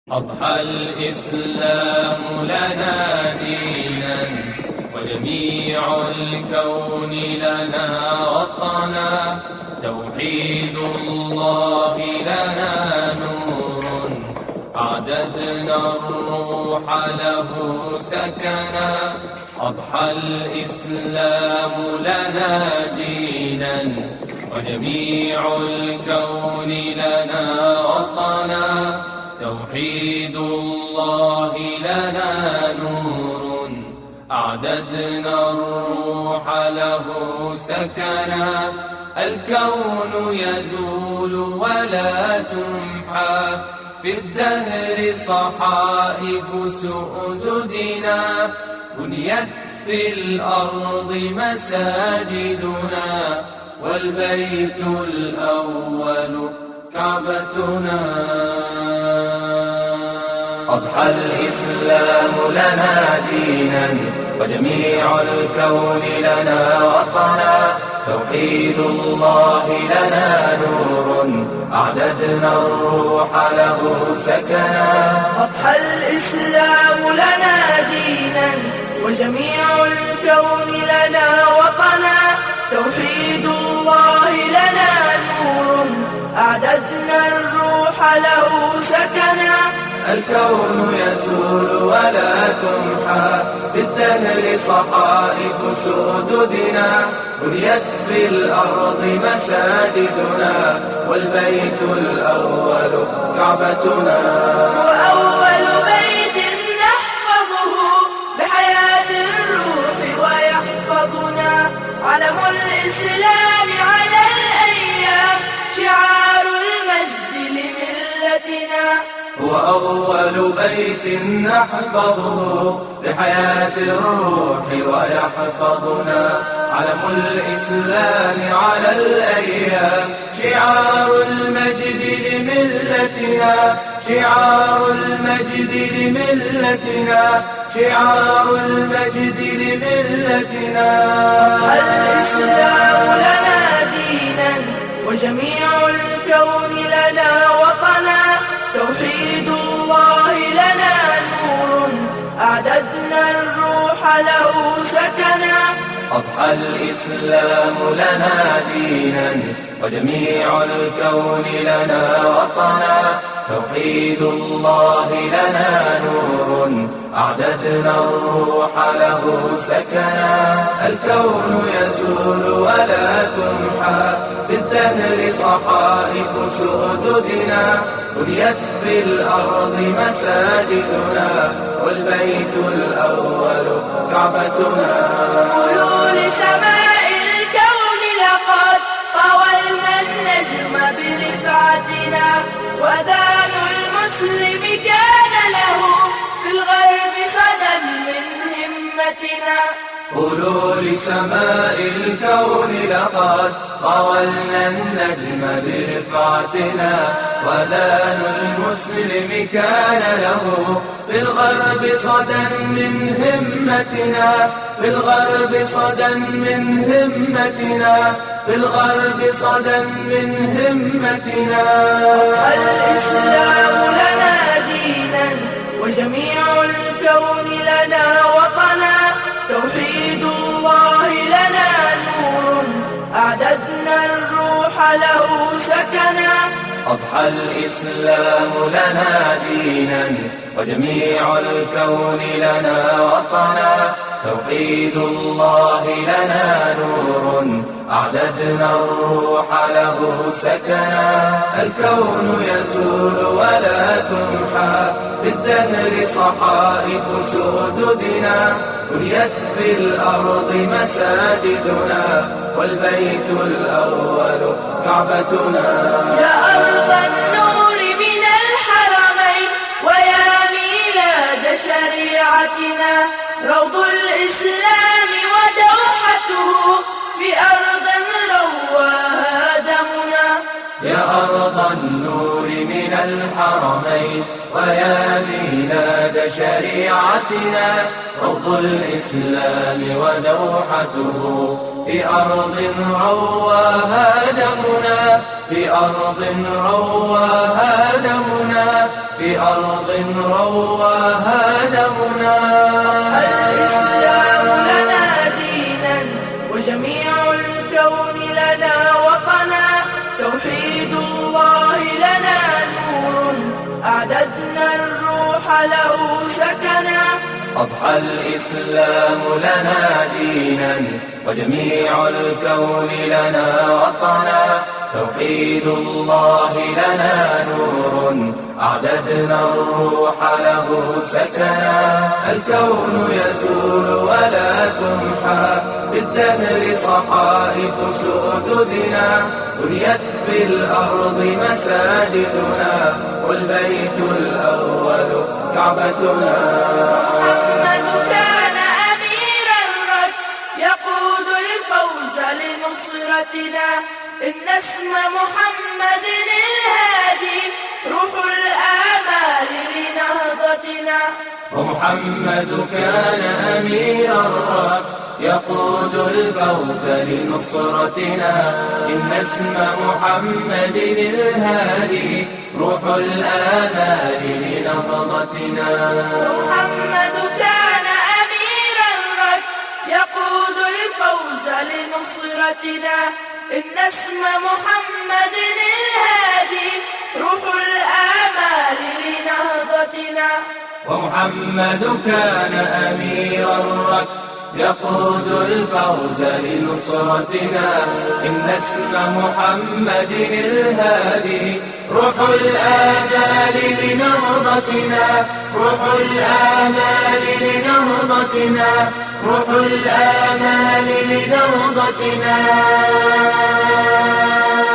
أضحى الإسلام لنا دينا وجميع الكون لنا وطنا، توحيد الله لنا نور أعددنا الروح له سكنا. أضحى الإسلام لنا دينا وجميع الكون لنا وطنا، توحيد الله لنا نور أعددنا الروح له سكنا. الكون يزول ولا تمحى في الدهر صحائف سؤددنا، بنيت في الأرض مساجدنا والبيت الأول كعبتنا. أضحى الإسلام لنا دينا وجميع الكون لنا وطنا، توحيد الله لنا نور أعددنا الروح له سكنا. أضحى الإسلام لنا دينا وجميع الكون لنا وطنا، توحيد الله لنا نور أعددنا الروح له سكنا. الكون يزول ولا تمحى في الدهر صحائف سؤددنا، بنيت في الأرض مساجدنا والبيت الأول كعبتنا. وأول بيت نحفظه بحياة الروح ويحفظنا، علم الإسلام على الأيام شعار المجد لملتنا. هو أول بيت نحفظه بحياة الروح ويحفظنا، علم الإسلام على الأيام شعار المجد لملتنا، شعار المجد لملتنا، شعار المجد لملتنا. الإسلام لنا دينا وجميع الكون لنا وطنا، توحيد الله لنا نور أعددنا الروح له سكنا. أضحى الإسلام لنا دينا وجميع الكون لنا وطنا، توحيد الله لنا نور أعددنا الروح له سكنا. الكون يزول ولا تمحى في الدهر صحائف سؤددنا، بنيت في الأرض مساجدنا والبيت الأول كعبتنا. قولوا لسماء الكون لقد طاولنا النجم برفعتنا، وأذان المسلم كان له في الغرب صدى من همتنا. قولوا لسماء الكون لقد طاولنا النجم برفعتنا، وأذان المسلم كان له في الغرب صدى من همتنا، في الغرب صدى من همتنا، في الغرب صدى من همتنا. الإسلام لنا دينا وجميع الكون لنا وطنا، توحيد الله لنا نور أعددنا الروح له سكنا. أضحى الإسلام لنا دينا وجميع الكون لنا وطنا، توحيد الله لنا نور أعددنا الروح له سكنا. الكون يزول ولا تمحى في الدهر صحائف سؤددنا، بنيت في الأرض مساجدنا والبيت الأول كعبتنا. يا أرض النور من الحرمين ويا ميلاد شريعتنا، روض الإسلام ودوحته في أرض رواها دمنا. يا أرض النور من الحرمين ويا ميلاد شريعتنا، روض الإسلام ودوحته في أرض رواها دمنا، في أرض رواها دمنا. بأرض رواها دمنا. الإسلام لنا دينا وجميع الكون لنا وطنا، توحيد الله لنا نور أعددنا الروح له سكنا. أضحى الإسلام لنا دينا وجميع الكون لنا وطنا، توحيد الله لنا نور أعددنا الروح له سكنا. الكون يزول ولا تمحى في الدهر صحائف سؤددنا، بنيت في الأرض مساجدنا والبيت الأول كعبتنا. محمد كان أمير الركب يقود الفوز لنصرتنا، إن اسم محمد الهادي روح الآمال لنهضتنا. ومحمد كان أمير الركب يقود الفوز لنصرتنا، إن اسم محمد الهادي روح الآمال لنهضتنا. محمد كان أمير الركب يقود الفوز لنصرتنا، إن اسم محمد الهادي روح الآمال لنهضتنا. ومحمد كان أمير الركب يقود الفوز لنصرتنا، إن اسم محمد الهادي روح الآمال لنهضتنا. روح الآمال لنهضتنا. روح الآمال لنهضتنا.